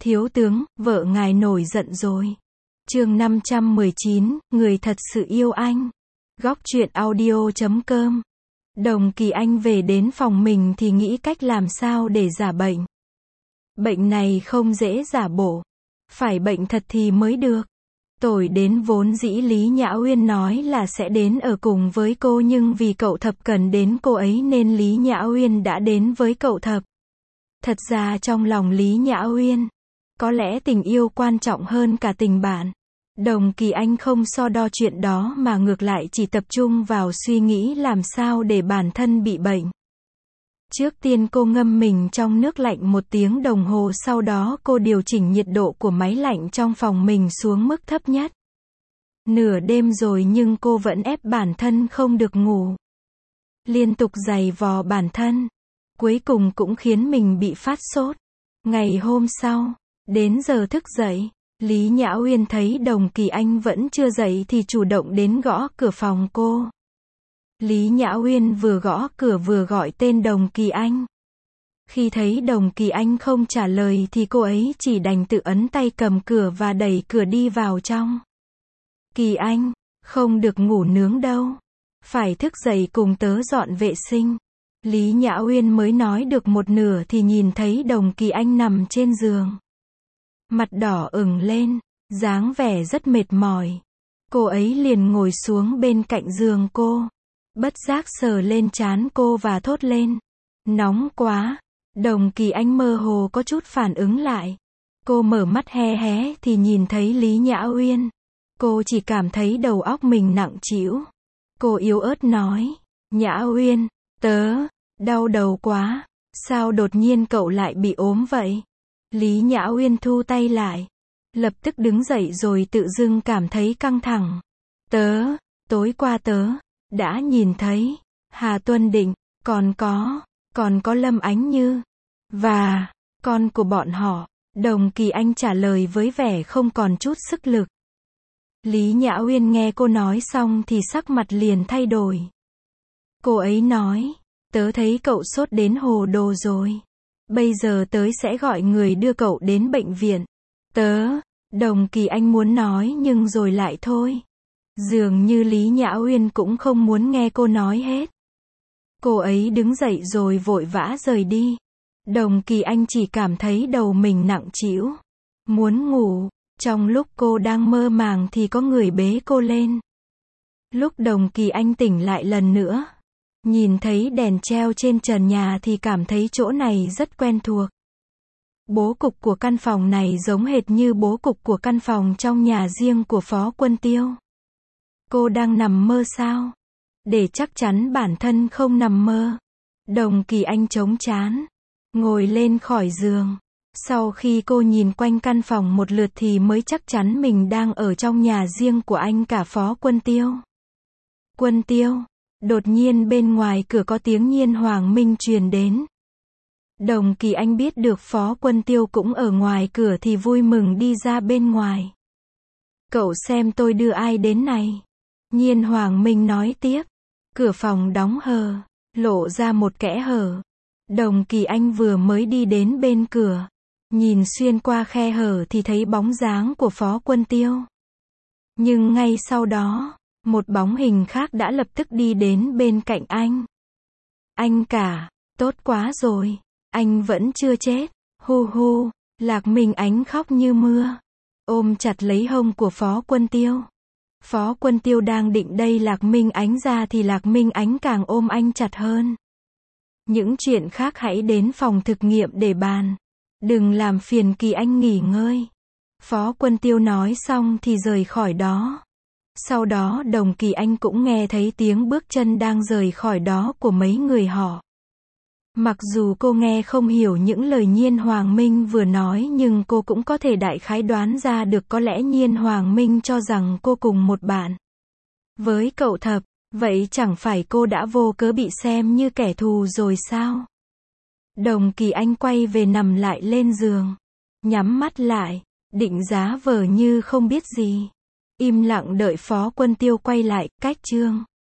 Thiếu tướng, vợ ngài nổi giận rồi. Chương 519, người thật sự yêu anh. Góc truyện audio.com. Đồng Kỳ Anh về đến phòng mình thì nghĩ cách làm sao để giả bệnh. Bệnh này không dễ giả bổ. Phải bệnh thật thì mới được. Tối đến vốn dĩ Lý Nhã Uyên nói là sẽ đến ở cùng với cô, nhưng vì cậu Thập cần đến cô ấy nên Lý Nhã Uyên đã đến với cậu Thập. Thật ra trong lòng Lý Nhã Uyên, có lẽ tình yêu quan trọng hơn cả tình bạn. Đồng Kỳ Anh không so đo chuyện đó mà ngược lại chỉ tập trung vào suy nghĩ làm sao để bản thân bị bệnh. Trước tiên cô ngâm mình trong nước lạnh 1 tiếng đồng hồ, sau đó cô điều chỉnh nhiệt độ của máy lạnh trong phòng mình xuống mức thấp nhất. Nửa đêm rồi nhưng cô vẫn ép bản thân không được ngủ. Liên tục giày vò bản thân. Cuối cùng cũng khiến mình bị phát sốt. Ngày hôm sau, đến giờ thức dậy, Lý Nhã Uyên thấy Đồng Kỳ Anh vẫn chưa dậy thì chủ động đến gõ cửa phòng cô. Lý Nhã Uyên vừa gõ cửa vừa gọi tên Đồng Kỳ Anh. Khi thấy Đồng Kỳ Anh không trả lời thì cô ấy chỉ đành tự ấn tay cầm cửa và đẩy cửa đi vào trong. Kỳ Anh, không được ngủ nướng đâu. Phải thức dậy cùng tớ dọn vệ sinh. Lý Nhã Uyên mới nói được một nửa thì nhìn thấy Đồng Kỳ Anh nằm trên giường. Mặt đỏ ửng lên, dáng vẻ rất mệt mỏi. Cô ấy liền ngồi xuống bên cạnh giường cô. Bất giác sờ lên trán cô và thốt lên. Nóng quá. Đồng Kỳ Anh mơ hồ có chút phản ứng lại. Cô mở mắt hé hé thì nhìn thấy Lý Nhã Uyên. Cô chỉ cảm thấy đầu óc mình nặng trĩu. Cô yếu ớt nói. Nhã Uyên, tớ đau đầu quá. Sao đột nhiên cậu lại bị ốm vậy? Lý Nhã Uyên thu tay lại. Lập tức đứng dậy rồi tự dưng cảm thấy căng thẳng. Tối qua tớ đã nhìn thấy Hà Tuân Định, còn có Lâm Ánh Như và con của bọn họ. Đồng Kỳ Anh trả lời với vẻ không còn chút sức lực. Lý Nhã Uyên nghe cô nói xong thì sắc mặt liền thay đổi. Cô ấy nói, tớ thấy cậu sốt đến hồ đồ rồi. Bây giờ tớ sẽ gọi người đưa cậu đến bệnh viện. Đồng Kỳ Anh muốn nói nhưng rồi lại thôi. Dường như Lý Nhã Uyên cũng không muốn nghe cô nói hết. Cô ấy đứng dậy rồi vội vã rời đi. Đồng Kỳ Anh chỉ cảm thấy đầu mình nặng trĩu, muốn ngủ. Trong lúc cô đang mơ màng thì có người bế cô lên. Lúc Đồng Kỳ Anh tỉnh lại lần nữa, nhìn thấy đèn treo trên trần nhà thì cảm thấy chỗ này rất quen thuộc. Bố cục của căn phòng này giống hệt như bố cục của căn phòng trong nhà riêng của Phó Quân Tiêu. Cô đang nằm mơ sao? Để chắc chắn bản thân không nằm mơ, Đồng Kỳ Anh chống trán, ngồi lên khỏi giường. Sau khi cô nhìn quanh căn phòng một lượt thì mới chắc chắn mình đang ở trong nhà riêng của anh cả Phó Quân Tiêu. Quân Tiêu, đột nhiên bên ngoài cửa có tiếng Nhiên Hoàng Minh truyền đến. Đồng Kỳ Anh biết được Phó Quân Tiêu cũng ở ngoài cửa thì vui mừng đi ra bên ngoài. Cậu xem tôi đưa ai đến này. Nhiên Hoàng Minh nói tiếp. Cửa phòng đóng hờ, lộ ra một kẽ hở. Đồng Kỳ Anh vừa mới đi đến bên cửa, nhìn xuyên qua khe hở thì thấy bóng dáng của Phó Quân Tiêu. Nhưng ngay sau đó, một bóng hình khác đã lập tức đi đến bên cạnh anh. Anh cả, tốt quá rồi, anh vẫn chưa chết. Hu hu, Lạc Minh Ánh khóc như mưa, ôm chặt lấy hông của Phó Quân Tiêu. Phó Quân Tiêu đang định đẩy Lạc Minh Ánh ra thì Lạc Minh Ánh càng ôm anh chặt hơn. Những chuyện khác hãy đến phòng thực nghiệm để bàn. Đừng làm phiền Kỳ Anh nghỉ ngơi. Phó Quân Tiêu nói xong thì rời khỏi đó. Sau đó Đồng Kỳ Anh cũng nghe thấy tiếng bước chân đang rời khỏi đó của mấy người họ. Mặc dù cô nghe không hiểu những lời Nhiên Hoàng Minh vừa nói nhưng cô cũng có thể đại khái đoán ra được có lẽ Nhiên Hoàng Minh cho rằng cô cùng một bạn với cậu Thập, vậy chẳng phải cô đã vô cớ bị xem như kẻ thù rồi sao? Đồng Kỳ Anh quay về nằm lại lên giường, nhắm mắt lại, định giá vờ như không biết gì. Im lặng đợi Phó Quân Tiêu quay lại, cách chương.